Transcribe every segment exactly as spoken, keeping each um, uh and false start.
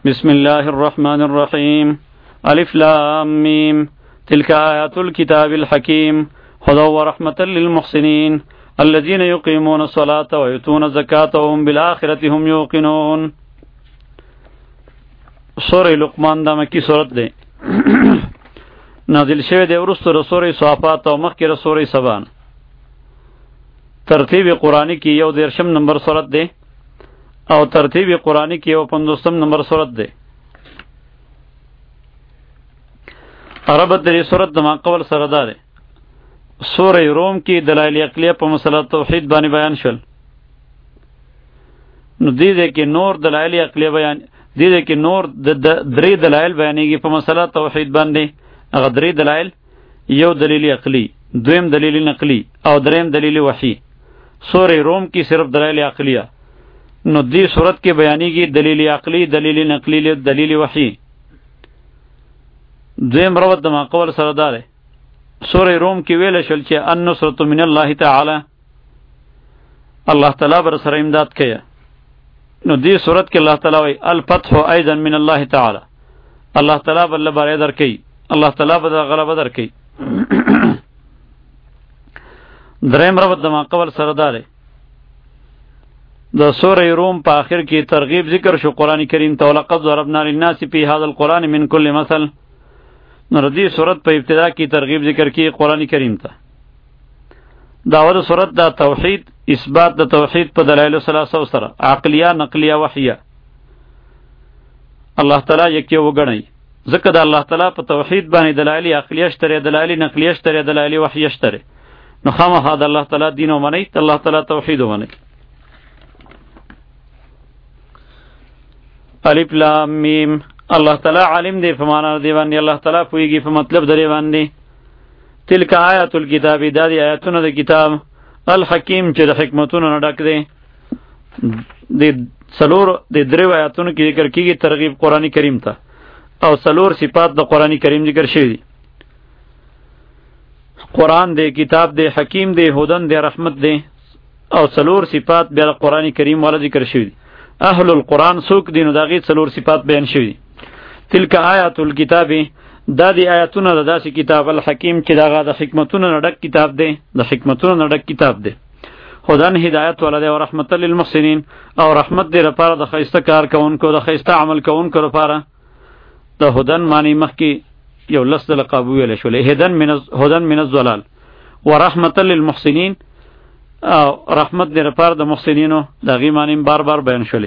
بسم الله الرحمن الرحيم الف لام ميم تلك آيات الكتاب الحكيم هدى ورحمة للمحسنين الذين يقيمون الصلاة ويؤتون الزكاة وهم بالآخرة هم يوقنون. سورة لقمان دا مکی سورت دے نازل شوه دے ورستو سورة صافات و مخکر سورة سبان. ترتیب قرآنی کی یو دیرشم نمبر سورت دے او ترتیب قرآنی کی یو پندوستم نمبر سورت دے. عربت دے سورت دما قول سردار سورہ روم کی دلائل عقلیہ پا مسئلہ توحید بانی بیان شل. نو دیدے کہ نور دلائل عقلیہ بیان دیدے کہ نور دری دلائل بیانی گی پا مسئلہ توحید باندے. اگر دری دلائل یو دلیل عقلی، دویم دلیل نقلی او دریم دلیل وحی. سورہ روم کی صرف دلائل عقلیہ، نو دی صورت کے بیانی کی دلیل عقلی، دلیل نقلی، دلیل وحی. دویم روت دما قول سردار ہے سورہ روم کی ویل شل چے النصرت من اللہ تعالی، اللہ تعالی بر سر امداد کیا. نو دی صورت کے اللہ تعالی وی الفتح ایضا من اللہ تعالی، اللہ تعالی بر لبر در کی، اللہ تعالی بر غلبہ در کی. دریم روت دما قول سردار ہے دا سورہ روم پا آخر کی ترغیب ذکر شو قرآن کریم تا وَلَقَدْ ضَرَبْنَا لِلنَّاسِ فِي هَذَا الْقُرْآنِ مِنْ كُلِّ مَثَلٍ. نردی صورت پا ابتدا کی ترغیب ذکر کی قرآن کریم تا. دعوت صورت دا توحید، اثبات دا توحید پا دلائل ثلاثہ و سرہ، عقلیہ، نقلیہ، وحیہ. اللہ تعالی یکی وگنئی ذکر دا اللہ تعالی پا توحید بانی دلائل عقلیہ شترے، دلائل نقلیہ شترے، دلائل وحیہ شترے. نخام خاد اللہ تعالی دین و منی تا اللہ تعالی توحید و منی. الف لام میم. اللہ تعالی عالم دے فمانا دیوان دی، اللہ تعالی پوئیگی فمطلب دیوان دی. تلک آیات الکتابی، دادی آیاتون دا کتاب الحکیم چی دا حکمتون ندک دے. دی سلور دی درو آیاتون کی ذکر کی گی ترغیب قرآن کریم تا، او سلور صفات دا قرآن کریم ذکر شوی. قرآن دے، کتاب دے، حکیم دے، ہدن دے، رحمت دے، او سلور صفات بیا قرآن کریم والا ذکر شوی. اہل القرآن سوک دین و داغی سلور صفات بیان شوی. تلک آیات الکتاب، دا دی آیاتون دا دا سی کتاب الحکیم چی داغا دا حکمتون نڈک کتاب دے، دا حکمتون نڈک کتاب دے. خدان ہدایت والا دے و رحمت للمحسنین، او رحمت دے رپارا دا خیستہ کار کون کو، دا خیستہ عمل کون کو رپارا. دا ہدن معنی مخ کی یو لس دا لقابوی علیہ شولے ہدن من الزلال و رحمت للمحسنین، رحمت دے رپار دا محسنینو دا غی معنی بار بار بیان شولے.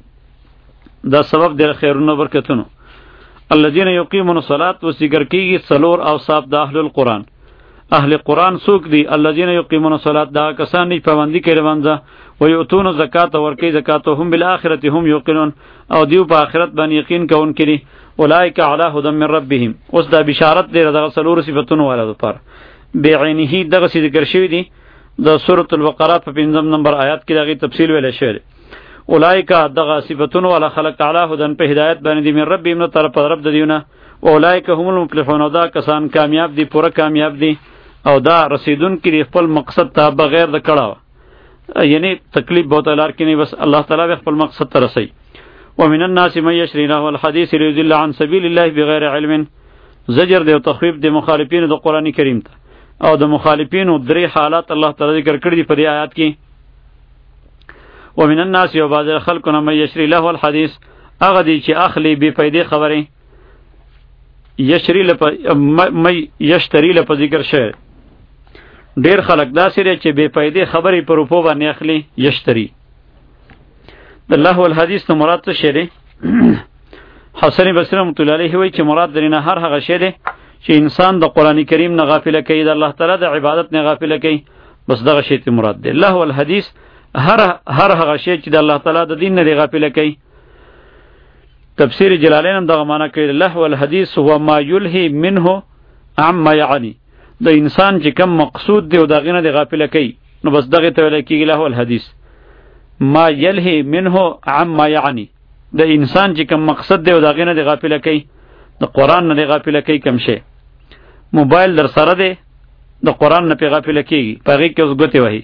دا سبب دے خیرونو برکتونو. الذین یقیمون الصلاة و ذکر کیگی سلور اوصاف دا اہل القرآن. اہل قرآن سوک دی الذین یقیمون الصلاة، دا کسان دی پابندی کرے ونزا و یؤتون الزکاة ورکی زکاة هم بالآخرة هم یوقنون، او دیو پا آخرت بان یقین کون کری. اولئک علی هدی من ربهم. اس دا بشارت دے دا سلور صفتونو والا دا پار بعینه دا سی ذکر شوی دی. دا سورة البقرہ پا پنزم نمبر آیات کی دا غی تفصیل ویلے شوی. اولئک دغا صفتون والا خلق علی هدن پہ ہدایت بانی دی من ربهم نو طرف رب دیونا. اولئک هم المفلحون، دا کسان کامیاب دی، پورا کامیاب دی، او دا رسیدون کی دی خپل مقصد تا بغیر دا کڑاو، یعنی تکلیف بہت الار کی نہیں، بس اللہ تعالی بے خپل مقصد تا رسی. ومن الناس من یشری لهو الحدیث لیضل عن سبیل اللہ بغیر علم. زجر دے و تخویف دے مخالفین دا قرآن کریم تا، او دا مخالفین و دری حالات اللہ تعالی ذکر کردی پا دی آیات کی. ومن الناس و بعض خلقنا من یشری له الحدیث، اغدی چی اخلی بی پیدی خبری. یشری لپا می یشتری لپا ذکر شعر. دیر خلق دا سرے چی بی پیدی خبری پر روپو بانی اخلی یشتری. اللہ والحدیث تو مراد تو شعر حسن بصری رحمۃ اللہ علیہ ہوئی چی مراد درینا ہر حق شعر چی انسان دا قرآن کریم نا غافل کئی، دا اللہ تعالی دا عبادت نا غافل کئی، بس دا شعر مراد دے. اللہ والحدیث ہر ہر حق شعر چی دا اللہ تعالی دا دین نا دی غافل کئی. تفسیر جلالین ہم دا معنی کئی اللہ والحدیث هو ما یلہی منہ عما یعنی، دا انسان چی کم مقصود دی و دا غینا دی غافل کئی، نو بس دا غی تولی کی اللہ والحدیث ما یلہی منہ عما یعنی، دا انسان چی کم مقصد دی و دا غینا دی غافل کئی، دا قرآن نا دی غافل کئی کم شے. موبایل در سره دی، دا قرآن نا پی غافل کیگی، پاگی که از گوتی وحی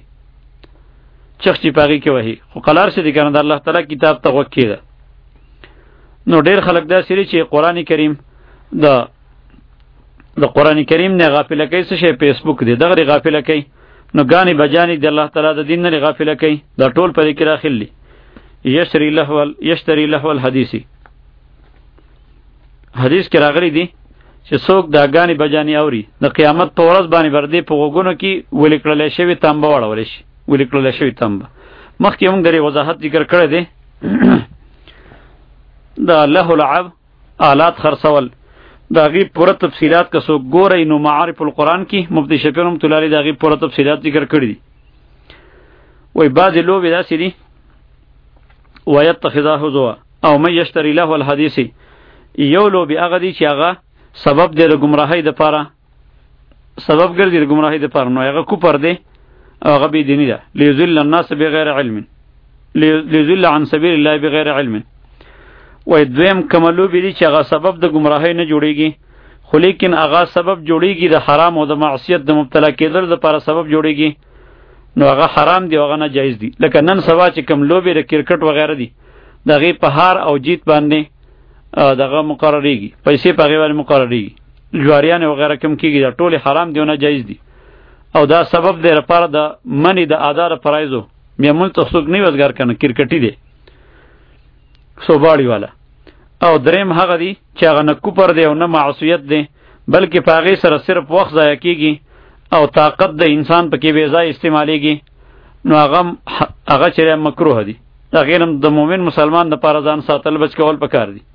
چخ چی پاگی که وحی خو قلار شدی کنه دا اللہ تعالی کتاب تا غوکی دا. نو ډیر خلک دا سری چې قرآن کریم د د قرآن کریم نه غافل کوي څه شی فیسبوک دی دغه غافل کوي نو غانی بجانی د الله تعالی د دین نه غافل کوي دا ټول په دې کې راخلی یشتری لهو یشتری لهو الحدیث حدیث کې راغلی دی چې څوک دا غانی بجانی اوري د قیامت په ورځ باندې بردی په غوګونو کې ولیکل شوی تنبه وړول شي ولیکل شوی تنبه مخکې موږ درې وضاحت ذکر کړی دی دا له العب آلات خرڅول دا غي پوره تفصیلات که څوک ګوري نو معارف القرآن کې مفتی شفیع رحمۃ اللہ علیہ دا غي پوره تفصیلات ذکر کړی دي وای بعضې لوبې داسې دي ویتخذه هزوا او من یشتری له الحدیث یو لوبې هغه دي چې هغه سبب دی د ګمراهۍ دپاره سبب ګرځي د ګمراهۍ دپاره نو هغه کفر دی او هغه بېدیني ده لیضل الناس بغیر علم لیضل عن سبیل الله بغیر علم وای دویم کومه لوبې دي چې هغه سبب د ګمراهۍ نه جوړیږي خو لیکن هغه سبب جوړیږي د حرام او د معصیت د مبتلا کېدل دپاره سبب جوړیږي نو هغه حرام دی او هغه ناجایز دی لکه نن سبا چې کوم لوبې د کرکټ وغیره دي د هغې په هار او جیت باندې دغه مقرریږي پیسې په هغې باندې مقرریږي جواریانې وغیره کم کېږي دا ټولې حرام دی او ناجایز دي او دا سبب دی لپاره د منې د ادا د فرایضو بیا مونږ ته څوک نه وزګار کنه کرکټي دی سوباړي والا او دریم هغه دی چې هغه نه کفر دی او نه معصیت دی بلکې په هغې سره صرف وخت ضایع کېږي او طاقت د انسان پکې بې ځای استعمالیږي نو هغه هغه چې مکروه دی هغې نه د مؤمن مسلمان دپاره ځان ساتل بچ کول پکار دی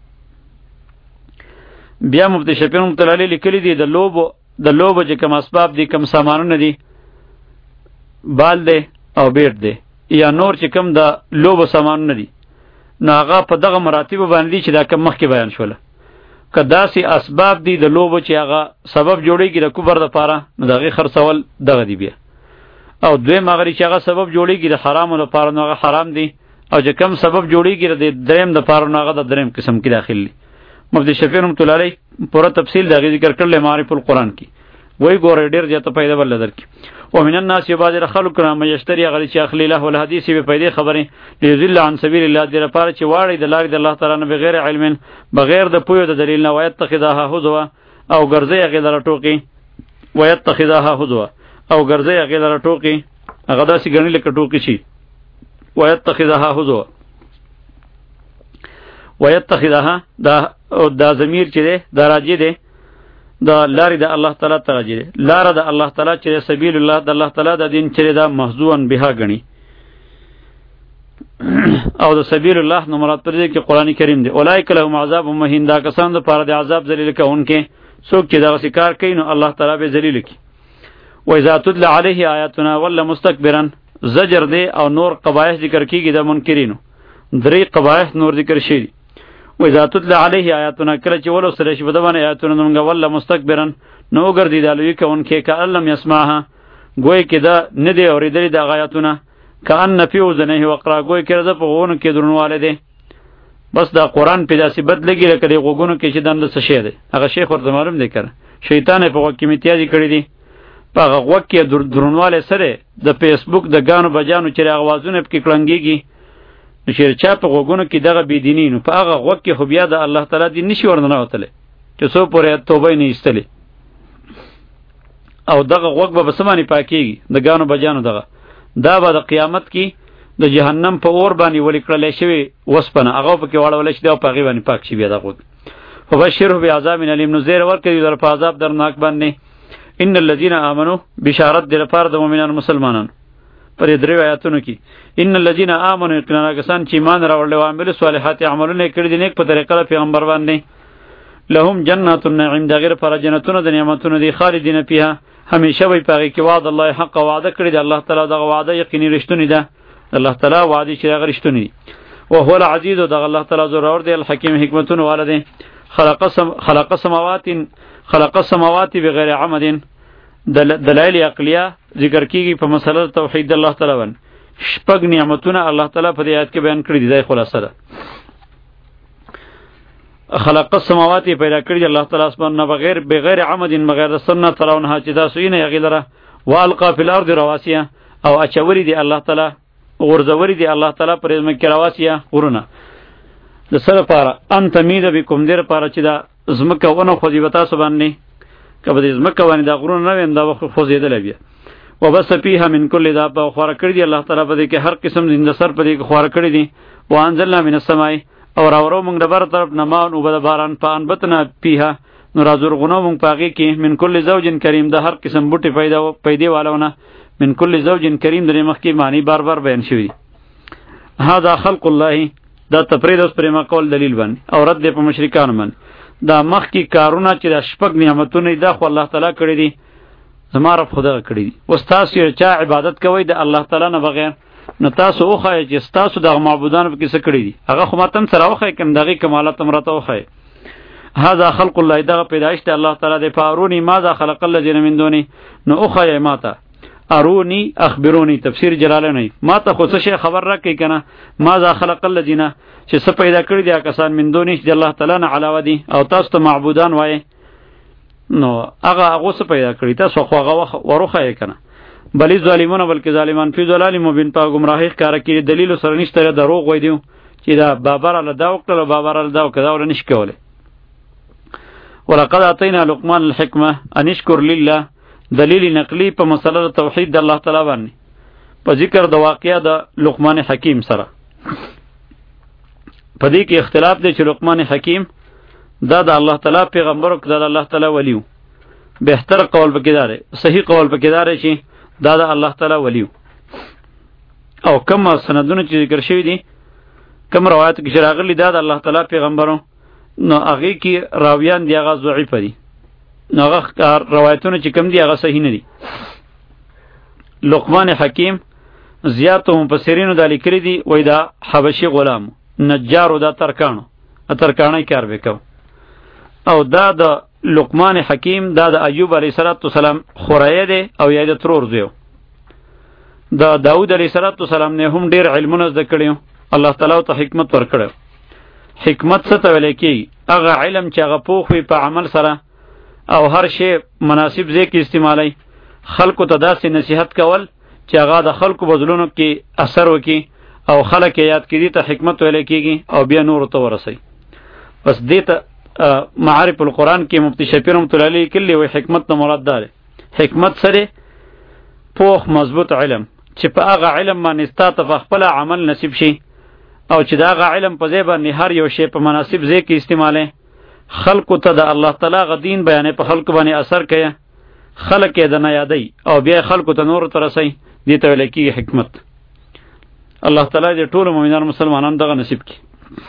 بیا مفتی شفیع رحمۃ اللہ علیہ لیکلی دی د لوبو د لوبو چې کوم اسباب دي کوم سامانونه دي بال دی او بیټ دی یا نور چې کوم د لوبو سامانونه دي نو هغه په دغه مراتبو باندې دي چې دا کوم مخکې بیان شوله که داسې اسباب دي د لوبو چې هغه سبب جوړیږي د کفر دپاره نو د هغې خرڅول دغه دی بیا او دویم هغه چې هغه سبب جوړیږي د حرامو دپاره نو هغه حرام دی او چې کوم سبب جوړیږي د دریم دپاره نو هغه د دریم قسم کې داخل دی مفتی شفیع رحمۃ اللہ علیہ پورا تفصیل د هغې ذکر کړلی معارف القرآن کې وای ګورئ ډېر زیاته پیدا بله درکړي ومن الناس یو بعضې خلک نه من یشتري هغه چې اخلي له الحدیث بې پیدې خبرې لیضل عن سبیل الله دې لپاره چې واړی د لارې د الله تعالی نه بغیر علم بغیر د پوهې د دلیل نه ویتخذها هزوا او ګرځئ هغې لره ټوقې ویتخذها هزوا او ګرځئ هغې لره ټوقې هغه داسې ګڼي لکه ټوقې شي ویتخذها هزوا ویتخذها دا دا ضمیر چې دی دا راجع دی دا لارې د الله تعالی ته راجع دی لاره د الله تعالی چې سبیل الله د الله تعالی د دین چې دا محضوعا بها ګڼي او د سبیل الله نو مراد پر دې کې قرآن کریم دی اولئک لهم عذاب مهین دا کسان دپاره د عذاب ذلیل کوونکي څوک چې دغسې کار کوي نو الله تعالی به ذلیل کړي واذا تتلى علیه آیاتنا ولا مستکبرا زجر دی او نور قبایح ذکر کیږي د منکرینو درې قبایح نور ذکر شوي واذا تتلى عليه آیاتنا کله چې ولوستل شي په دې باندې آیاتونه نو موږ ولا مستكبرا نو ګرځي د لوی کوونکې کأن لم يسمعها ګوي کې دا نه دی اورېدلې د آیاتونه کأن فی اذنه وقرا ګوي کې د په غوونو کې درنواله دی بس دا قرآن په داسې بد لګي لکه د غوګونو کې چې دنده څه شی دی هغه شیخ ورته معلوم دی کړه شیطان په غوږ کې امتیازي کړی دی په هغه غوږ کې درنواله سره د فیسبوک د ګانو بجانو چې اوازونه پکې کړنګيږي نشیر چا په غوګونو کې دغه بيدینی نو په هغه غوږ کې خو بیا د الله تعالی دین نشي ورننه وتلی چې څو پورې توبه نه ایستلی او دغه غوږ به په څه باندې پاکېږي د ګانو بجانو دغه دا به د قیامت کې د جهنم په اور باندې ولي کړلی شوي وسپنه هغه پکې واړولی شي دی او په هغې باندې پاک شي بیا دا غوږ فبشره بعذاب علیم نو زیر ورکړي در په عذاب درناک باندې ان الذين آمنوا بشارت دی لپاره د مؤمنانو مسلمانانو پر درې آیاتونو کې ان الذين آمنوا یقینا کسان چې ایمان راوړل او عمل صالحات عملونه کړي دي نیک په طریقه پیغمبر باندې لهم جنات النعیم دا غیر پر جنتونه د نعمتونو دي خالدین فیها همیشه وي پاره کې وعده الله حق وعده کړی دی الله تعالی دا وعده یقیني رښتونی ده الله تعالی وعده چې هغه رښتونی او هو العزیز دا الله تعالی زور اور دی الحکیم حکمتونه والده خلق سم خلق سماوات خلق السماوات بغیر عمد دلائل عقلیه ذکر کیږي په مسله توحید الله تعالی باندې شپږ نعمتونه الله تعالی په دې آیت کې بیان کړی دي د خلاصه ده خلق السماوات پیدا کړی الله تعالی اسمان نه بغیر بغیر عمد بغیر سنت ترونه چې دا سوینه یغلره والقا فی الارض رواسیه او اچوری دی الله تعالی غرزوری دی الله تعالی پر ازمکه رواسیه ورونه د سره لپاره ان تمید بكم دیر لپاره چې دا زمکه ونه خو دی وتا سو باندې کبه د زمکه باندې دا غرونه نه وین دا وخت خو زیدل بیا وبس فيها من كل دابه خور کړی دی الله تعالی په دې کې هر قسم زنده سر په دې کې خور کړی دی وانزلنا من السماء اور اورو موږ د بر طرف نه مان او د باران په انبتنا فيها نو رازور غنو موږ پاږي کې من كل زوج کریم د هر قسم بوټي پیدا پیدا والونه من كل زوج کریم د مخ کې معنی بار بار بیان شوی هذا خلق الله دا تفرید اوس پر ما کول دلیل باندې او رد په مشرکان من دا مخ کې کارونه چې د شپږ نعمتونه دا خو الله تعالی کړی دي زماره خدا کړی دي واستاس یې چا عبادت کوي د الله تعالی نه بغیر نو تاسو اوخه چې تاسو د معبودانو په کې څه کړی دي هغه خو ماتم سره اوخه کوم دغه کمالات امرته اوخه هذا خلق الله دا پیدائش د الله تعالی د فارونی ماذا خلق الذين من دونه نو اوخه ماته ارونی اخبرونی تفسیر جلالینی ما ته خو څه خبر را کوي کنه ماذا خلق الذين چې څه پیدا کړی دي کسان من دونه چې الله تعالی نه علاوه دي او تاسو ته معبودان وای نو هغه هغه څه پیدا کړی تاسو خو هغه وروخه یې کنه بلی ظالمون بلکې ظالمان فی ضلال مبین په گمراهی ښکارا کړي دلیل سره نشته دروغ وای دیو چې دا بابر الله دا وکړه بابر الله دا وکړه ول نش کوله ولقد اتینا لقمان الحکمه ان اشکر لله دلیل نقلی په مسله توحید د الله تعالی باندې په ذکر د واقعیا د لقمان حکیم سره په دې کې اختلاف دی چې لقمان حکیم دا د الله تعالی پیغمبر او د الله تعالی ولیو بهتر قول پکې دار صحیح قول پکې دار چې دا د الله تعالی ولیو او کوم سندونه چې ذکر شوی دي کوم روایت کې راغلي دا د الله تعالی پیغمبرو نو هغه کې راویان دی هغه ضعیف دي نو هغه روایتونه چې کوم دي هغه صحیح نه دي لقمان حکیم زیاتو مفسرینو د لیکري دي وای دا حبشي غلام نجار دا ترکانو اترکانه کار وکاو او دا د لقمان حکیم دا د ایوب علیه السلام خورایه دی او یا د ترور زیو دا داود علیه السلام نه هم ډیر علمونه زده کړیو الله تعالی ته حکمت ورکړو حکمت څه ته ویل کی هغه علم چې هغه پوخ وي په عمل سره او هر شی مناسب ځای کې استعمالي خلکو ته داسې نصیحت کول چې هغه د خلکو بدلونو کې اثر وکي او خلک یاد کړي ته حکمت ویل کیږي او بیا نور ته ورسي بس دې ته معارف القرآن کې مفتی شفیع رحمت الله علیه کلی وی حکمت نه مراد ده حکمت سره پوخ مضبوط علم چې په هغه علم باندې ستاسو په خپل عمل نصیب شي او چې دا هغه علم په ځای باندې هر یو شی په مناسب ځای کې استعماله خلکو ته د الله تعالی غ دین بیانې په خلکو باندې اثر کوي خلک یې د نه یادي او بیا خلکو ته نور ته رسي دې ته ویل کېږي حکمت الله تعالی دې ټول مؤمنان مسلمانان دغه نصیب کړي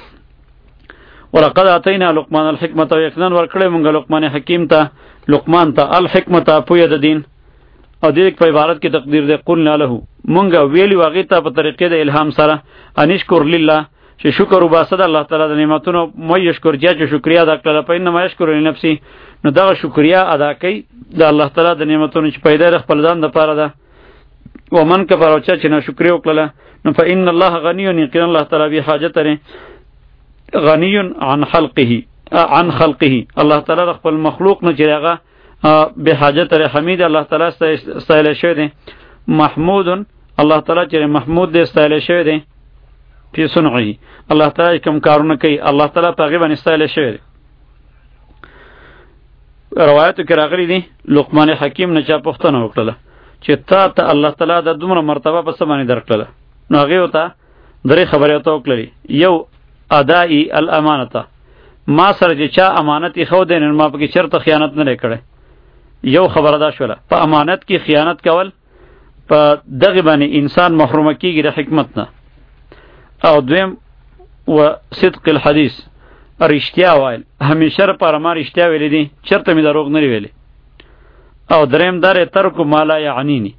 ولقد اتینا لقمان الحکمت او یقینا ورکړې مونږ لقمان حکیم ته لقمان ته الحکمت پوی د دین او دې په عبارت کې تقدیر دې قلنا له مونږ ویلی واغې ته په طریقې د الهام سره انشکر لله چې شکر وباسه د الله تعالی د نعمتونو مې یشکر چې شکریا ادا کړل په انما یشکر لنفسي نو دا شکریا ادا کوي د الله تعالی د نعمتونو چې پیدا د خپل ځان د پاره ده ومن کفر او چې نه شکر وکړه نو فإن الله غنی یقینا الله تعالی به حاجت لري غنی عن خلقه عن خلقه الله تعالی خپل مخلوق نه چرغه به حاجت لري حمید الله تعالی استایل شوی دی محمود الله تعالی چې محمود دی استایل شوی دی په صنعه الله تعالی کوم کارونه کوي الله تعالی په غیبه استایل شوی دی روایتو کې راغلي دي لقمان حکیم نه چا پوښتنه وکړه چې تا ته الله تعالی د دومره مرتبه په سمانه درکړه نو هغه وته درې خبرې وته وکړي یو ادائی الامانته ما سره چې چا امانت خو دین ما په کې چرته خیانت نه کړي یو خبره دا شوله په امانت کې خیانت کول په دغه باندې انسان محروم کیږي د حکمت نه او دویم و صدق الحديث رښتیا وایل همیشه پر ما رښتیا ویل دي چرته می دروغ نه ویلي او دریم دار ترک مالا یعنینی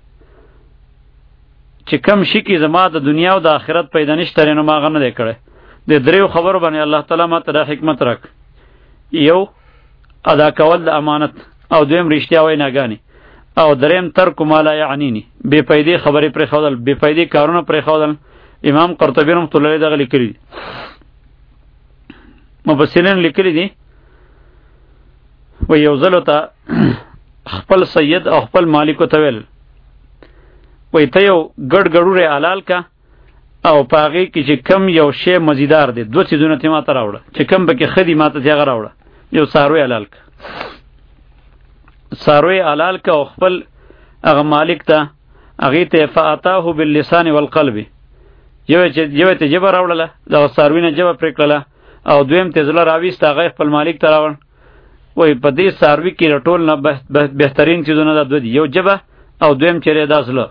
چې کم شي کې زما د دنیا او د آخرت پیدا نشته نو ما غنه دی کړی د دریو خبرو باندې الله تعالی ما ته حکمت راک یو ادا کول د امانت او دویم رښتیا وای نه غانی او دریم ترک مالا یعنینی بے پیدې خبرې پر خودل بے پیدې کارونه پر خودل امام قرطبی رحمۃ اللہ علیہ دغه لیکلی مفسرین لیکلی دي و یو ځل ته خپل سید او خپل مالک ته ویل وای ته یو ګډ ګډوره حلال کا او پاغي کې چې کم یو شی مزیدار دی دوه چیزونه ته ماته راوړه چې کم بکې خدي ماته ته راوړه یو ساروی حلال ک ساروی حلال ک او خپل هغه مالک ته هغه ته فاتاه باللسان والقلب یو چې یو ته جبر راوړله دا ساروی نه جبر پرکړله او دویم ته زله راويست هغه خپل مالک ته راوړ وای په دې ساروی کې ټول نه بهترین چیزونه دا دوه دي یو جبه او دویم چیرې داسله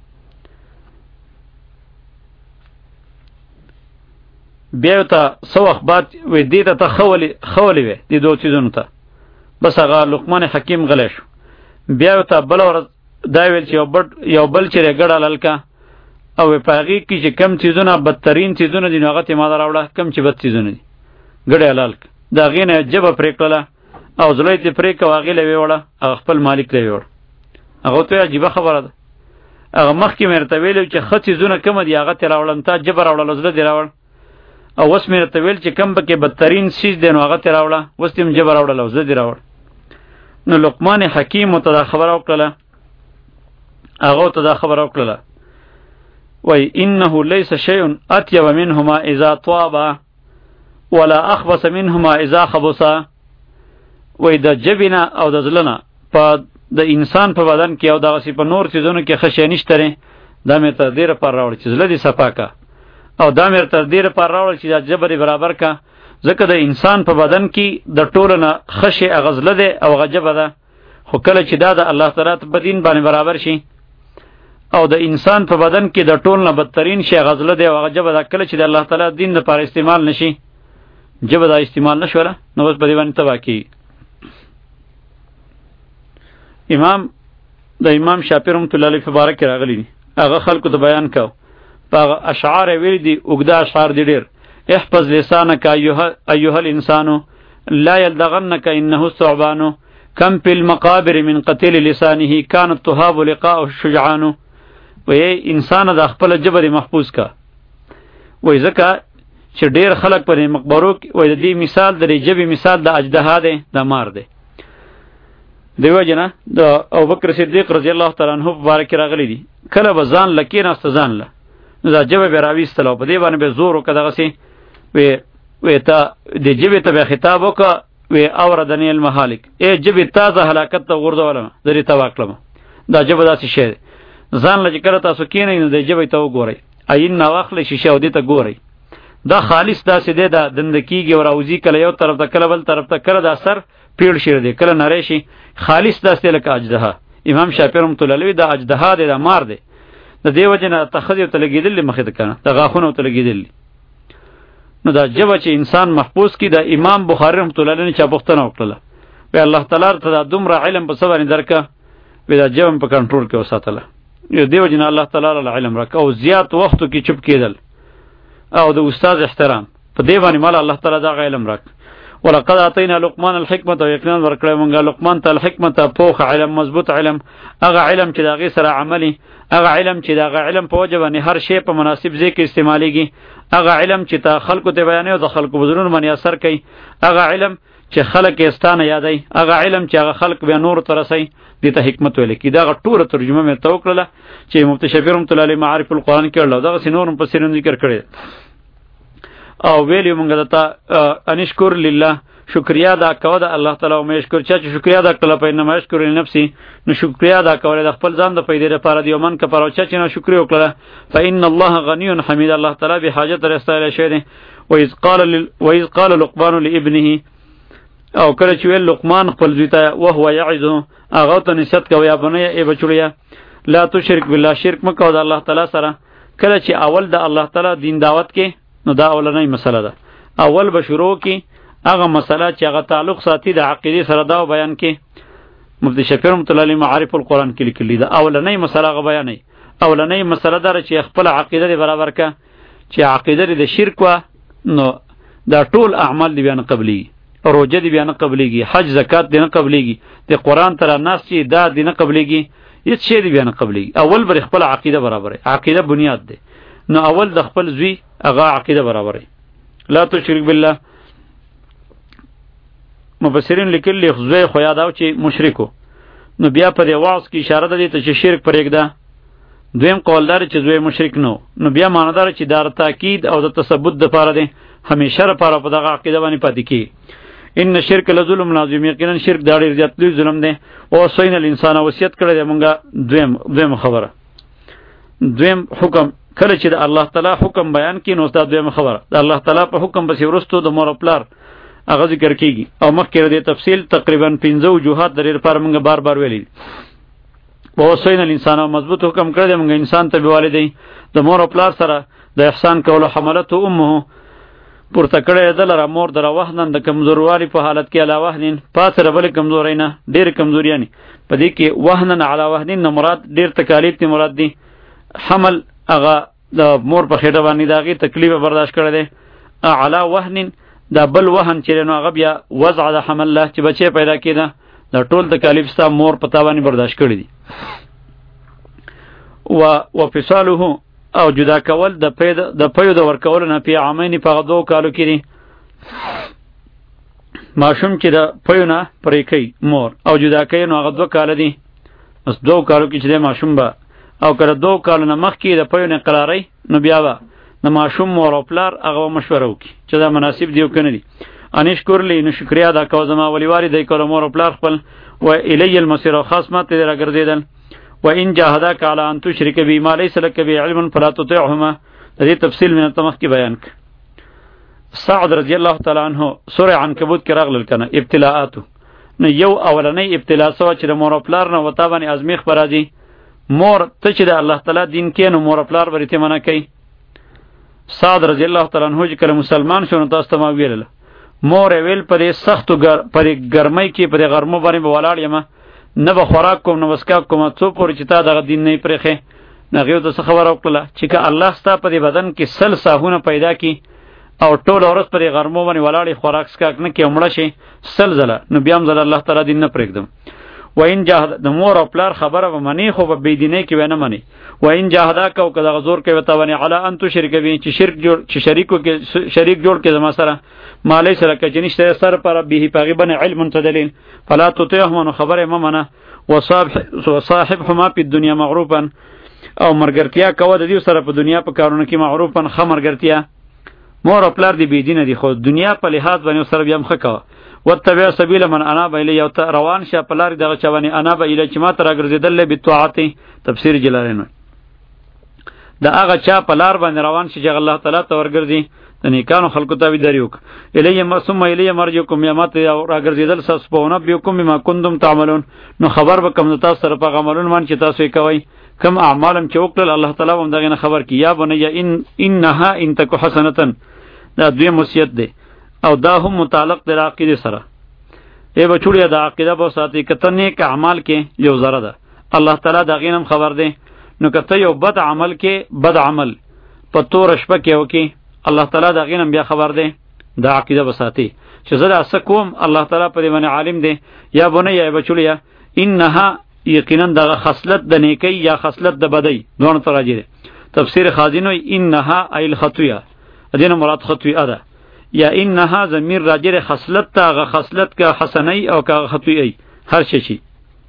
بیا ته سو اخبات وې دې ته خولي خولي وې دې دوه چیزونو ته بس هغه لقمان حکیم غلی شو بیا ته بل ور دا ویل چې یو بل یو بل چیرې ګډه لالکا او په هغه کې چې کم چیزونه بدترین چیزونه دي نو هغه ته ما راوړه کم چې بد چیزونه دي ګډه لالک دا غینه جبه پرېکړه او زلوی ته پرې کو هغه لوي وړه خپل مالک لوي وړه هغه ته عجیب خبره ده هغه مخکې مرته ویلو چې خڅې زونه کوم دی هغه ته راوړم ته جبر راوړل زله دی راوړ او وس مرته ویل چې کم بکې بدترین چیز دی نو هغه ته راوړه وس تیم جبر راوړل زله دی راوړ نو لقمان حکیم ته دا خبره وکړه هغه ته دا خبره وکړه وای انه ليس شيء اطيب منهما اذا طاب ولا اخبث منهما اذا خبث وای د جبینا او د زلنا په د انسان په بدن کې او دغه سی په نور چیزونو کې خشې نشته دا مې تر ډیره پر راوړ چې زله دي صفاکا او دا مې تر ډیره پر راوړ چې د جبر برابر کا ځکه د انسان په بدن کې د ټولو نه خشې اغزله ده او غجبه ده خو کله چې دا د الله تعالی په دین باندې برابر شي او د انسان په بدن کې د ټول نه بدترین شی غزله ده او غجبه ده کله چې د الله تعالی دین لپاره استعمال نشي جبه دا استعمال نشوله نو بس په دې باندې تبا کی امام د امام شافعی رحمۃ اللہ علیہ مبارک راغلی هغه خلکو ته بیان کاو په اشعار ویل دي اوګدا اشعار دي ډیر احفظ لسانك ايها الانسان لا يلدغنك انه ثعبان كم في المقابر من قتل لسانه كانت تهاب لقاء الشجعان وې انسان د خپل جبر محفوظ کا وې ځکه چې ډیر خلک په مقبرو کې وې د دې مثال د جبې مثال د اجدها ده د مار ده دیو جنا د ابوبکر صدیق رضی الله تعالی عنہ مبارک راغلی دي کله بزان لکین استزان له نو دا جبه به راويستلو په دې باندې به زور وکړه سي وې وې تا د جبه ته خطاب وکړه وې اوردنی المهالک ای جبه تازه هلاکت ته ورډولم درې تا واکلم دا جبه داسې شی ځان لږ کړه تاسو کینې نو د جبه ته وګورئ عین نو واخلې شیشه ودی ته ګورئ دا خالص داسې دی دا دندکیږي او راوځي کله یو طرف ته کله بل طرف ته کله دا سر پیړ شیر دی کله نری شي خالص داسې لکه اجدها امام شافعی رحمۃ اللہ علیہ دا اجدها دی دا مار دی د دیو جنا تخذ ته لګیدل مخې ته کنه د غاخونه ته لګیدل نو دا جبه چې انسان محفوظ کی دا امام بخاری رحمۃ اللہ علیہ چا پختنه وکړه وی الله تعالی ته دا دومره علم په سبا نه درکا وی دا جبه په کنټرول کې وساتله یو دیو جنا الله تعالی له علم راک او زیات وخت کې چوپ کېدل او د استاد احترام په دی باندې مال الله تعالی دا علم راک ولقد اعطينا لقمان الحكمه ويقينا ورکړی مونږه لقمان ته الحکمت پوخ علم مضبوط علم هغه علم چې داغه سره عملی هغه علم چې داغه علم په وجه باندې هر شی په مناسب ځای کې استعمالیږي هغه علم چې تا خلکو ته بیانې او د خلکو بزرګونو باندې اثر کوي هغه علم چې خلک یې ستانه یادای هغه علم چې هغه خلک به نور ترسي دې ته حکمت ویل کی دا ټوله ترجمه مې توکړه چې مفتی شفیع رحمۃ اللہ علیہ معارف القرآن کې الله دا سينورم په سرن ذکر کړي او ویلی مونږ دته انشکر لله شکریا ادا کوه د الله تعالی او مې شکر چې شکریا ادا کړل په نماز شکر نفسي نو شکریا ادا کول د خپل ځان د پیدې لپاره دی ومن کفر او چې نه شکر وکړه فإن الله غنی حمید الله تعالی به حاجت رسول شه دی و اذ قال و اذ قال لقمان لابنه او کله چې ویل لقمان خپل زوی ته او هو یعظه هغه ته نصیحت کوي ابنه ای بچړیا لا تشرک بالله شرک مکو د الله تعالی سره کله چې اول د الله تعالی دین دعوت کې نو دا اولنۍ مسله ده اول به شروع کی هغه مسله چې هغه تعلق ساتي د عقیده سره دا بیان کې مفتی شفیع رحمۃ اللہ علیہ معارف القرآن کې لیکلی ده اولنۍ مسله غو بیانې اولنۍ مسله ده چې خپل عقیده برابر کا چې عقیده د شرک و نو دا ټول اعمال دی بیان قبلی روزه دی بیان قبلیږي حج زکات دی نه قبلیږي د قرآن تر ناس چې دا دی نه قبلیږي هیڅ شی دی بیان قبلیږي اول بر خپل عقیده برابر عقیده بنیاد ده نو اول د خپل زوی هغه عقیده برابر لا تشرک بالله مفسرین لیکلی زوی خو یاد او چې مشرکو نو بیا په دی واعظ کې اشاره ده ته چې شرک پرېږده دویم قول دار چې زوی مشرک نو نو بیا معنی دار چې دار تاکید او د تثبت د پاره دی همیشه لپاره په دغه عقیده باندې پاتې کی. ان شرک لظلم لازم، یقینا شرک دا ډیر زیات لوی ظلم دی. او سین الانسان وصیت کړی دی مونږه. دویم دویم خبره دویم حکم کله چې د الله تعالی حکم بیان کین نو دا دویم خبره د الله تعالی په حکم پسې ورستو د مور پلار هغه ذکر کیږي او مخکې د تفصیل تقریبا پنځه وجوهات درې لپاره مونږ بار بار ویلي. او سین الانسان مضبوط حکم کړی دی مونږ انسان ته به والدین د مور او پلار سره د احسان کولو حملته امه پورته کړی د لره مور در وهنن د کمزوروالي په حالت کې علاوه وهنین پاتره بل کمزوري نه ډیر کمزوري نه په دې کې وهنن علاوه وهنین نه مراد ډیر تکالیف نه مراد دي. حمل هغه د مور په خېټه باندې داغي تکلیف برداشت کړی دی. علا وهنین دا بل وهن چې نو هغه بیا وضع د حمل له چې بچي پیدا کېده دا ټول تکالیف ستا مور په تاوانی برداشت کړی دي. و وفصاله او جدا کول د پید د پيو د ورکول نه پی عامین په دوه کالو کې دي. ماشوم چې د پيو نه پرې کوي مور او جدا کوي نو هغه دوه کال دي. بس دوه کالو کې چې د ماشوم به او کله دوه کال نه مخکې د پيو نه قراري نو بیا به د ماشوم مور او پلار هغه مشوره وکړي چې دا مناسب دی او کنه دي. انشکر لی نو شکریا دا کو زما ولی والدای کول مور او پلار خپل و الی المصير خاص ماته راګرځیدل. و ان جاهداک علی ان تشرک بی ما لیس لک بی علم فلا تطعهما. دې تفصیل من تمخ کی بیان ک. سعد رضی الله تعالی عنہ سوره عنکبوت کې راغلل کنه ابتلاءات نو یو اولنۍ ابتلا سو چې د مور او پلار نه وتا باندې ازمیخ برازي مور ته چې د الله تعالی دین کې نو مور او پلار ورته منع کوي. سعد رضی الله تعالی عنہ چې کله مسلمان شو نو تاسو ته ما ویل مور ویل پرې سخت ګر پرې ګرمۍ کې پرې غرمو باندې ولاړ یم نه به خوراک کوم نه وسکا کوم څو پورې چې تا دغه دین نه پرېخې نغیو ته خبر وکړه چې که الله ستا په دې بدن کې سل ساهونه پیدا کی او ټول ورځ پرې غرمو باندې ولاړې خوراک سکاک نه کې مړه شي سل زله نو بیا هم زله الله تعالی دین نه پرېږدم. و ان جاهد د مور او پلار خبره به منی خو به بيدینه کې ونه منی. و ان جاهداک او کله غزور کوي ته ونی علی ان تو شرک به چې شرک جوړ چې شریکو کې شریک جوړ کې زما سره مالای سره کې نشته سر پر به پاغي بن علم تدلیل فلا تطيعهم خبره ممنه. وصاحب وصاحبهما په دنیا معروفا او مرګرتیا کوه د دې سره په دنیا په کارونو کې معروفا خمرګرتیا. مور او پلار دی بيدینه دي خو دنیا په لحاظ باندې سره بیا مخه کوه. وتبع سبیل من اناب الی او روان شه پلار دغه چوانی اناب الی چې ما تر ګرځیدل به طاعت تفسیر جلالین دا هغه چا پلار باندې روان شي چې الله تعالی ته ورګرځي د نیکانو خلقو ته وی دریوک الی ثم الی مرجوکم یامت او راګرځیدل سس په ونه بكم بما کنتم تعملون نو خبر به کوم تاسو سره په عملون باندې چې تاسو یې کوي کم اعمالم چې وکړل الله تعالی هم دغه خبر کی یا بنی ان انها ان تک حسنه دا دوی وصیت دی او دا هم متعلق د عقیده سره. ای بچوړیا د عقیده په ساتي کته نیک اعمال کې یو ذره ده الله تعالی دا غینم خبر دی نو کته یو بد عمل کې بد عمل په تور شپه کې وکي الله تعالی دا غینم بیا خبر دی دا عقیده په ساتي چې زړه اسکوم الله تعالی په دې باندې عالم دی. یا بنه یا بچوړیا انها یقینا دا خصلت د نیکی یا خصلت د بدی دوه تر راځي. تفسیر خازنوی انها ایل خطویا دینه مراد خطوی اده یا انها ضمیر راجر خصلت تا غ خصلت کا حسنی او کا خطوی هر شي شي.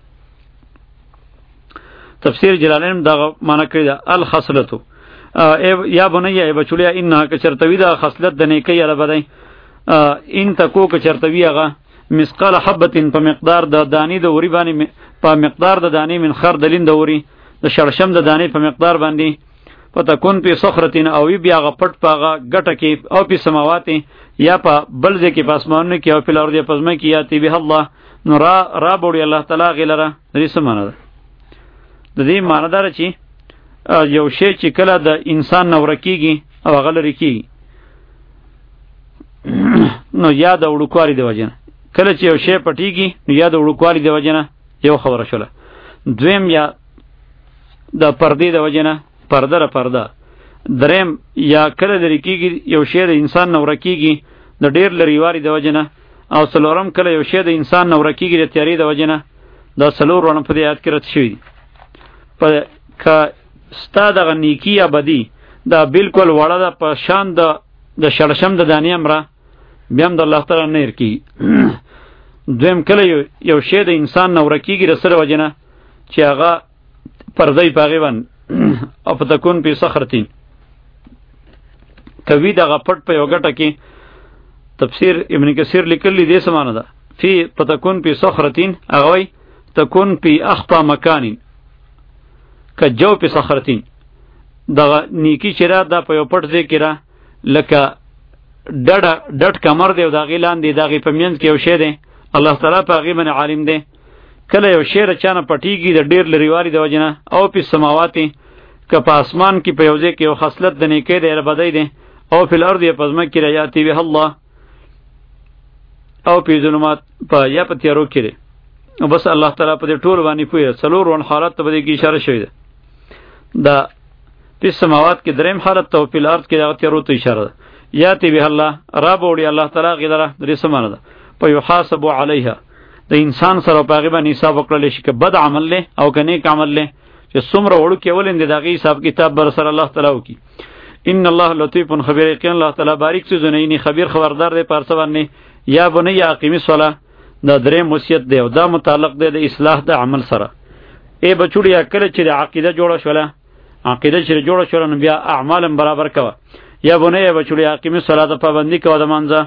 تفسیر جلالین دا معنی کړی دا الخصلت یا بنیا ای بچولیا انها ک چرتوی دا خصلت د نیکی یا بدی ان تکو ک چرتوی هغه مسقال حبتين په مقدار د دانی د وری باندې په مقدار د دانی من خردلین د وری د شړشم د دانی په مقدار باندې فتكون په صخرتين او بیا غ پټ پاغه ګټه کې او په سماوات یا په بلځ کې په اسمانونو کې او په لار دی پزما کې یا تی به الله نور را بوړي الله تعالی غلره دې سمانه ده. د دې معنی دار چې یو شی چې کله د انسان نور کېږي او غلری کېږي نو یاد وړوکوالي دی وجنه کله چې یو شی پټیږي نو یاد وړوکوالي دی وجنه یو خبره شوله. دویم یا د پردې د وجنه پرده را پرده. دریم یا کله لري کېږي یو شی د انسان نور کېږي د ډیر لريواري د وجنه او څلورم کله یو شی د انسان نور کېږي د تیاری د وجنه دا څلور ورن په دې یاد کړت شوی په ک ستا د نیکی یا بدی دا بالکل وړه ده په شان د د شړشم د دانی امره بیا هم د الله تعالی نه ورکی. دویم کله یو شی د انسان نور کېږي د سره وجنه چې هغه پردې پاغي باندې او فتكون فی صخرتین کوي دغه پټ په یو ګټه کې تفسیر ابن کثیر لیکلی دی سمانه ده فی فتكون فی صخرتین هغه وای تكون فی اخفى مکان کجو فی صخرتین دغه نیکی چې را دا په یو پټ ځای کې را لکه ډډه ډډ کمر دی او دغې لاندې دغې په منځ کې یو شی دی الله تعالی په هغې باندې عالم دی کله یو شی رچانه پټیږي د ډېر لرېوالي د وجې نه او فی السماواتې که په اسمان کې په یو ځای کې یو خصلت د نیکۍ دی بدی دی او فی الارض یا په ځمکه کې یاتي به الله او فی ظلمات په یا په تیارو کې دی او بس الله تعالی په دې ټول باندې پوهېږي څلور روڼ حالت ته په دې کې اشاره شوې ده دا فی السماوات کې دریم حالت ته او فی الارض کې دغه تیارو ته اشاره ده یاتی به الله را بوړي الله تعالی غیره درې سمانه ده په یحاسب علیها د انسان سره په هغې باندې حساب وکړلی شي که بد عمل لی او که نیک عمل لی چې څومره وړوکی ولې د هغې حساب کتاب به سره الله تعالی وکړي ان الله لطیف خبیر یقینا الله تعالی باریک څیزونه یعنی خبیر خبردار دی په هر څه باندې یا بنی اقیم الصلاه دا دریم وصیت دی او دا متعلق دی د اصلاح د عمل سره ای بچوړیا کله چې د عقیده جوړه شوله عقیده چې جوړه شوله نو بیا اعمال برابر کوه یا بنی بچوړیا اقیم الصلاه د پابندي کوه د منځه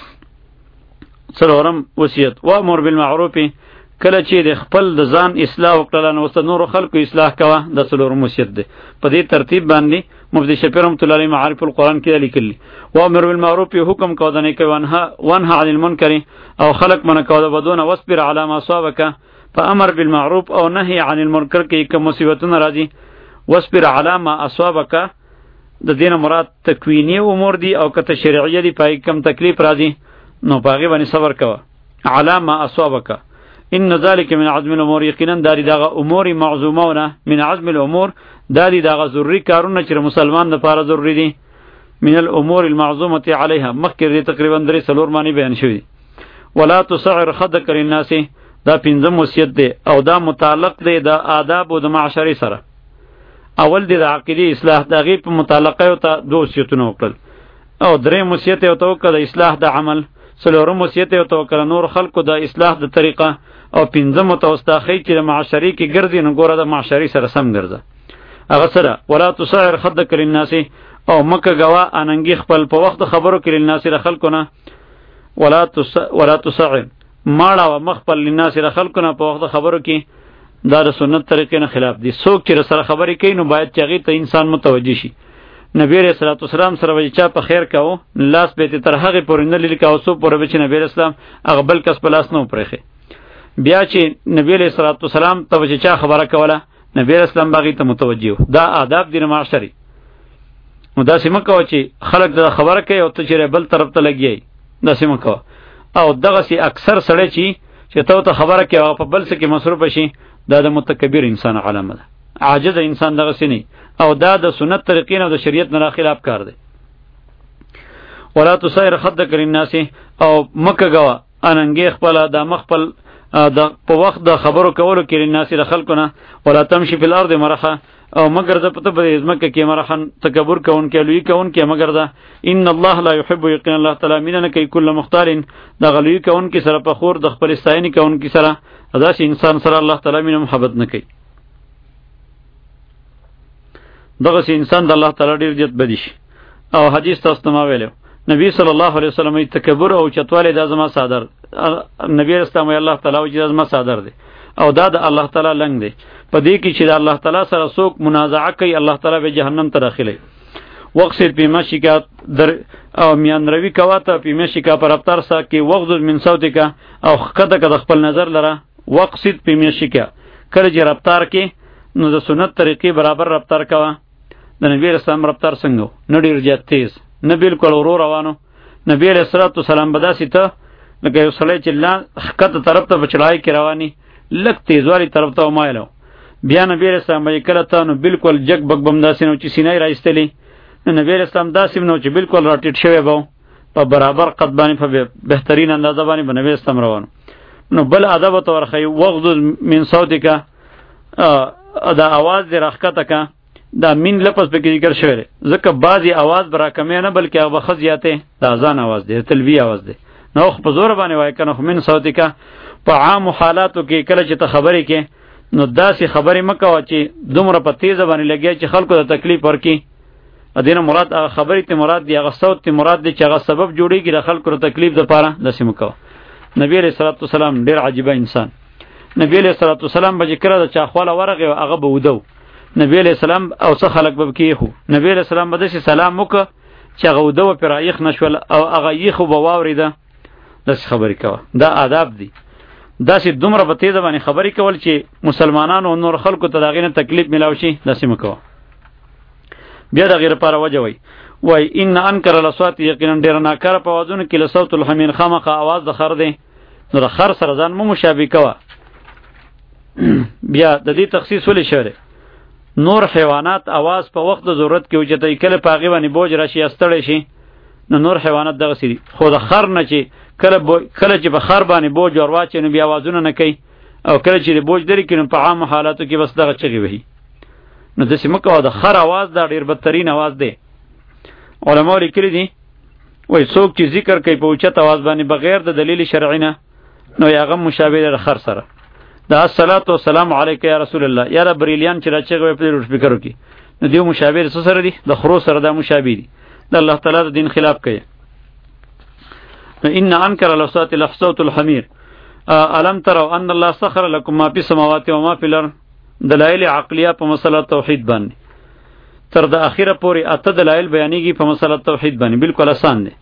څلورم وصیت وامر بالمعروف کله چې د خپل د ځان اصلاح وکړه نو ست نور خلکو اصلاح کوه د څلورم وصیت دی په دې ترتیب باندې مفتی شفیع رحمۃ اللہ علیہ معارف القرآن کې لیکلی وامر بالمعروف حکم کو د نیکۍ وانها وانها عن المنکر او خلق من کو د بدون واصبر علی ما صابک فامر بالمعروف او نهی عن المنکر کې کوم مصیبتونه راځي واصبر علی ما اصابک د دین مراد تکوینی امور دی او که تشریعی دی پای کم تکلیف راځي نو پاغي باندې صبر کوه علی ما اصابک ان ذلك من عزم الامور یقینا داری دغه امور معزومونه من عزم الامور داری دغه ضروری کارونه چې مسلمان لپاره ضروری دي من الامور المعزومه علیها مخکې تقریبا درې څلور معنی بیان شوی ولا تصعر خدك للناس دا پنځم وصیت دی او دا متعلق دی د آداب او د معاشري سره اول دی د عقیده اصلاح دغه په متعلقه او ته دوه وصیتونه وکړل او درې وصیت یو توکل د اصلاح د عمل څلورم وصیت یو توکل نور خلقو د اصلاح د طریقه او پنځم متوستاخی چې د معاشري کې ګرځي نو ګوره د معاشري سره سم ګرځه هغه سره ولا تصعر خدك للناس او مکه غوا اننګي خپل په وخت خبرو کې للناس د خلکو نه ولا تص ولا تصعر ماړه او مخبل للناس د خلکو نه په وخت خبرو کې دا د سنت طریقې نه خلاف دي څوک چې سره خبرې کوي نو باید چې هغې ته انسان متوجه شي نبی علیہ الصلوۃ والسلام سره وجه چا په خیر کاو لاس به تر هغه پورې نه لیکه او سو پورې به چې نبی علیہ السلام هغه بل کس په لاس نه پرېخي بیا چې نبی علیہ الصلوۃ والسلام ته وجه چا خبره کوله نبی علیہ السلام باغی ته متوجه دا آداب دي معاشري نو دا سیمه کو چې خلک د خبره کوي او ته چې بل طرف ته لګي دا سیمه کو او دغه سي اکثر سړی چې چې ته ته خبره کوي او په بل څه کې مصروف شي دا د متکبر انسان علامه ده عاجز انسان دغه سینی او دا د سنت طریقین او د شریعت نه خلاف کار دی ولا تصير خدك للناس او مکه غوا اننګ خپل د مخبل د په وخت د خبرو کولو کې لناس د خلکونه ولا تمشي فی الارض مرحا او مگر د پته په ځمکه کې مرحن تکبر کون کې لوی کون کې مگر دا ان الله لا يحب یقین الله تعالی مینه کوي کله مختار د غلوی کون کې سره په خور د خپل استاینی کون کې سره ادا شي انسان سره الله تعالی مینه محبت نه کوي دغه سي انسان د الله تعالی ډیر جت بدیش او حدیث تاسو ما ویلو نبی صلی الله علیه وسلم تکبر او چتواله د ازما صادر نبی رسول الله تعالی او د ازما صادر دی او دا د الله تعالی لنګ دی په دې کې چې د الله تعالی سره څوک منازعه کوي الله تعالی به جهنم ته داخلي وقصد پیما شکایت در او میان روی کواته پیما شکایت پر رفتار سره کې وغض من صوتک او خطه کده خپل نظر لره وقصد پیما شکایت کله چې رفتار کې نو د سنت طریقې برابر رفتار کوا د نبی رسول رفتار څنګه نو ډیر جات تیز نه بالکل ورو روانو نبی رسول الله سلام بداسي ته لکه یو سړی چې لا خطه طرف ته بچړای کې رواني لک تیزوالی طرف ته مایلو بیا نبی رسول الله کله ته نو بالکل جګ بګ بم داسې نو چې سینې راځتلی نبی رسول الله داسې نو چې بالکل راټیټ شوی وو په برابر قد باندې په بهترین اندازه باندې نبی رسول الله روانو نو بل ادب تو ورخی وغض من صوتک دا आवाज دی راخته کا دا من لفظ به ذکر شوی ځکه بعضی आवाज برا کمه نه بلکې هغه خزیاته دا اذان आवाज دی تلوی आवाज دی نو په زور باندې وای کنه من صوتک په عام حالاتو کې کله چې ته خبرې کې نو داسې خبرې مه کوه چې دومره په تیزه باندې لګیا چې خلکو ته تکلیف ورکړي. دینه مراد هغه خبرې ته مراد دی، هغه صوت ته مراد دی چې هغه سبب جوړېږي د خلکو ته تکلیف دپاره، داسې مه کوه. نبی علیه الصلاة والسلام ډېر عجیبه انسان. نبی علیه الصلاة والسلام به چې کله د چا خواله ورغی هغه به وده و. نبی علیه السلام او څه خلک به کېښو، نبی علیه السلام به داسې سلام وکړه چې هغه وده و پرې رایخ نه شول او هغه یخو به واورېده. داسې خبرې کوه، دا آداب دي. داسې دومره په تیزه باندې خبرې کول چې مسلمانانو او نور خلکو ته د هغې نه تکلیف میلاو شي، داسې مه کوه. بیا د هغې لپاره وجه وایي وایي ان انکر الاصوات، یقینا ډېره ناکاره په اوازونو کې لصوت الحمیر، خامخا اواز د خر دی. نو د خر سره ځان مه مشابه کوه. بیا د دې تخصیص ولې شوی دی؟ نور حیوانات اواز په وخت د ضرورت کې اوچتوي، کله په هغې باندې بوج راشي یا ستړی شي، نو نور حیوانات دغسې دي. خو د خر نه چې کله کله چې په خر باندې بوج ور واچوي نو بیا اوازونه نه کوي، او کله چې د بوج لرې کړي نو په عامو حالاتو کې بس دغه چغې وهي. نو داسې مه کوه. د خر اواز دا ډېر بدترین اواز دی. علماو لیکلي دي وایي څوک چې ذکر کوي په اوچت اواز باندې بغیر د دلیل شرعي نه، نو هغه مشابه دی د خر سره. دا الصلاة والسلام علیک یا رسول الله، یا د بریلیان چې راچغې وایي په دې لوډ سپیکرو کې، نو دیو مشابه د څه سره دي؟ د خرو سره دا مشابه دي. د الله تعالی د دین خلاف کوي. ان انکر الاصوات لصوت الحمیر. الم تروا ان الله سخر لكم ما فی السماوات و ما فی الارض. دلایل عقلیه په مسله توحید باندې تر د اخیره پورې اته دلایل بیانېږي په مسله توحید باندې، بالکل آسان دی.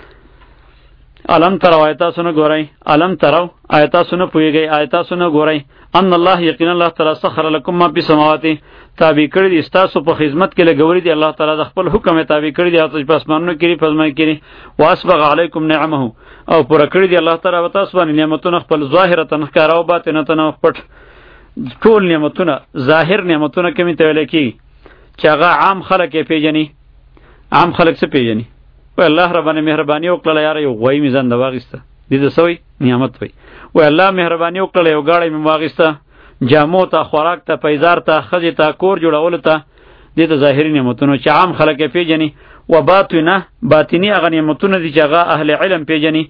علم تروا آیتاسو نه ګورئ، علم تروا آیتاسو نه پوهېږئ، آیتاسو نه ګورئ. ان الله یقینا الله تعالی سخر لكم ما فی السماوات، تابع کړي دي ستاسو په خدمت کې لګولي دي الله تعالی د خپل حکم تابع کړي دي، تاسو په اسمانونو کې په ځمکه کې. واسبغ علیکم نعمه، او پوره کړي دي الله تعالی تاسو باندې نعمتونه خپل ظاهرة ښکاره او باطنه پټ. ټول نعمتونه ظاهر نعمتونه کومې ته ویل کېږي چې هغه عام خلک یې پیژني. عام خلک څه پیژني؟ وایي الله ربانه مهرباني وکړله، یاره یو غوی مې ځان د واخیسته، دې ته څه وایي؟ نعمت وایي. وایي الله مهرباني وکړله، یو ګاډی مې واخیسته، جامو ته، خوراک ته، پیزار ته، ښځې ته، کور جوړولو ته، دې ته ظاهري نعمتونه چې عام خلک یې پیژني. و باطنه، باطني هغه نعمتونه دي چې هغه اهل علم پیژني.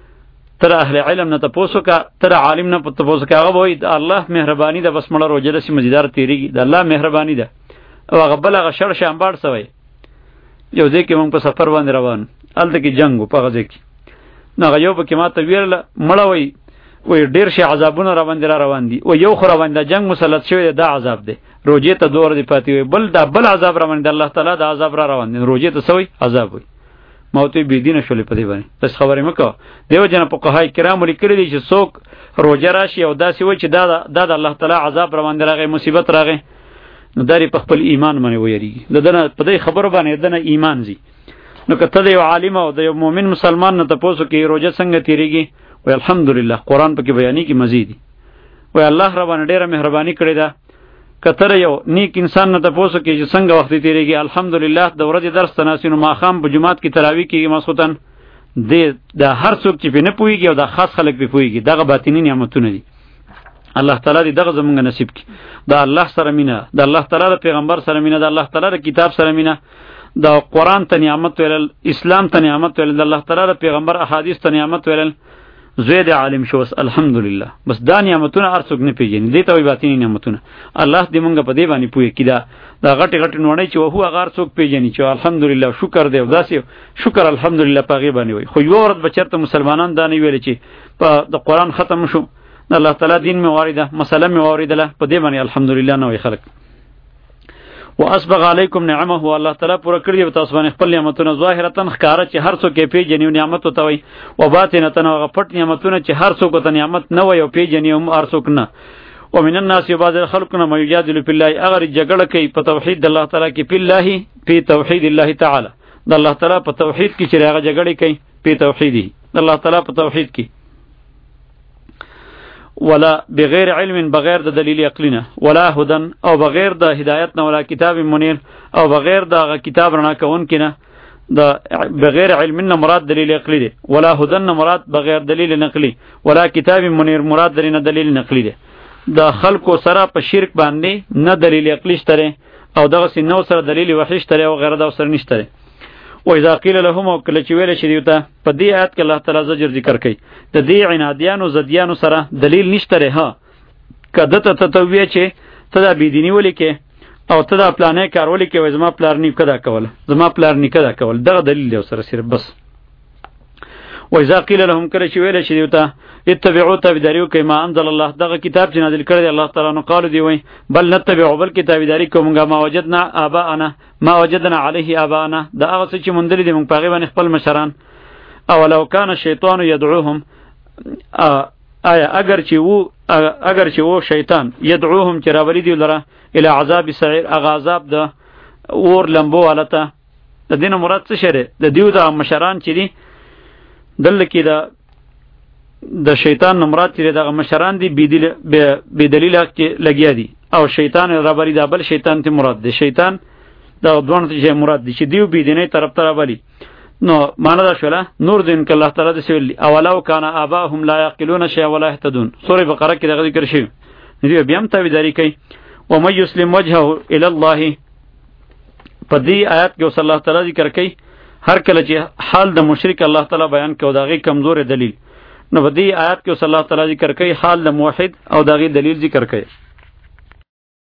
تر اهل علم نه تپوس وکړه، تر عالم نه تپوس وکړه، هغه به وایي د الله مهرباني ده، بس مړه روژه داسې مزیدار تېرېږي، د الله مهرباني ده. او هغه بل هغه شړ شامباړ سوی یو ځای کې موږ په سفر باندې روان، هلته کې جنګ و په هغه ځای کې. نو هغه یو پکې ما ته ویله مړه وایي وایي ډېر شي عذابونه را باندې را روان دي. وایي یو خو را باندې جنګ مسلط شوی دی، دا عذاب دی، روژې ته دوه ورځې پاتې وي، بل دا بل عذاب را باندې د الله تعالی د عذاب را روان دی، روژې ته څه وایي؟ عذاب وایي. ما ورته بې دینه شولې په دې باندې، داسې خبرې مه کوه. دیو جنه فقهای کرامو لیکلي دي چې څوک روژه راشي او داسې وایي چې دا دا د الله تعالی عذاب را باندې راغی، مصیبت راغی، نو دا په خپل ایمان باندې ویریږي، د ده نه په دې خبرو باندې د نه ایمان ځي. نو که ته د یو عالم او د یو مؤمن مسلمان نه تپوس وکړې روژه څنګه تېرېږي، وایي الحمدلله قرآن پکې بیانېږي مزید دي. وایي الله را باندې ډېره مهرباني کړې ده. که ته یو نیک انسان نه تپوس وکړې چې څنګه وخت تېرېږي، الحمدلله د ورځې درس ته ناست وي نو ماښام په جومات کې تراویح کېږي ماسخوتن. دې دا هر څوک چې پرې نه پوهېږي او دا خاص خلک پرې پوهېږي، دغه باطني نعمتونه دي. الله تعالی دې دغه زمونږ نصیب کړي. د الله سره مینه، د الله تعالی د پیغمبر سره مینه، د الله تعالی د کتاب سره مینه، د قرآن ته نعمت ویلل، اسلام ته نعمت ویلل، د الله تعالی د پیغمبر احادیث ته نعمت ویلل، زوی د عالم شو الحمدلله. بس دا نعمتونه هر څوک نه پیژني، دې ته وایي باطني نعمتونه. الله دې مونږ په دې باندې پوهې کړي. دا دا غټې غټې نوڼۍ چې وهو هغه هر څوک پیژني چې الحمدلله شکر دی، او داسې شکر الحمدلله په هغې باندې وایي. خو یوه ورځ به چېرته مسلمانان دا نه ویلي چې په د قرآن ختم شو، د الله تعالی دین مې واورېده، مسله مې واورېدله، په دې باندې الحمدلله نه وایي خلک. واسبغ علیکم نعمه، الله تعالی پوره کړی دی تاسو باندې خپل نعمتونه، ظاهرتاً ښکاره چې هر څوک یې پیژني او نعمت ورته وایي، و باطنتاً هغه پټ نعمتونه چې هر څوک ورته نعمت نه وایي او پیژني هم هر څوک نه. ومن الناس بعض الخلق نه من یجادل فی الله، هغه جګړه کوي په توحید د الله تعالی کې، فی الله فی توحید الله تعالی، د الله تعالی په توحید کې چې هغه جګړه کوي په توحیده، د الله تعالی په توحید کې. ولا بغیر علم، بغیر د دلیل عقلینا، ولا هدن، او بغیر د هدایت نه، ولا کتاب منیر، او بغیر د کتاب رڼا کون کینه. د بغیر علم نه مراد دلیل عقلی دی، ولا هدن نه مراد بغیر دلیل نقلی، ولا کتاب منیر مراد درینه دلیل نقلی دی. د خلکو سره په شرک باندې نه دلیل عقلی شته او دغه سينو سره دلیل وحی شته او غیره دا سره نشته. و اذا قیل لهم، او کله چې ویل شي دیوته په دې آیت کې الله تعالی زجر ذکر کوي د دې عنادیانو زدیانو سره دلیل نشته ها، کده ته تتویه چې ته دا بيدینی ولې کې او ته دا پلانې کار ولې کې وای زما پلار نیکه دا کول زما پلار نیکه دا کول دغه دلیل دی سره صرف بس. و اذا قيل لهم کله چې ویل شي دیوته اتبعوا تابعداریو کوي ما انزل الله دغه کتاب چې نازل کړی الله تعالی نو قالو دی وای بل نتبعوا بل کتابداری کومګه ما وجدنا اباءنا ما وجدنا عليه اباءنا دا هغه څه چې مونږ دلی دی مونږ پاغي باندې خپل مشران. او لو کان الشیطان يدعوهم آیا اگر چې وو اگر چې وو شیطان يدعوهم چې راولي دی لره الى عذاب سعیر اغه عذاب د اور لمبو ولته د دین مراد څه شری د دیو د مشران چې دي دل کې دا د شیطان نمرات چې دغه مشران دي بی دلیل کې لګیا دي او شیطان رابری دا بل شیطان ته مراد دی شیطان دا دوه ته مراد دي چې دیو بی دینه طرف ته رابلی نو معنا دا شوله نور دین ک الله تعالی د سویل اولو کان اباهم لا یعقلون شیئا ولا یهتدون سوره بقره کې دغه ذکر شوی دی بیا هم تابعداري کوي و من یسلم وجهه الی الله په دې آیات کې صلی الله تعالی ذکر کوي هر کله چې حال د مشرک الله تعالی بیان کوي داغه کمزور دلیل نو په دې آیات کې صلی الله تعالی ذکر کوي حال د موحد او داغه دلیل ذکر کوي.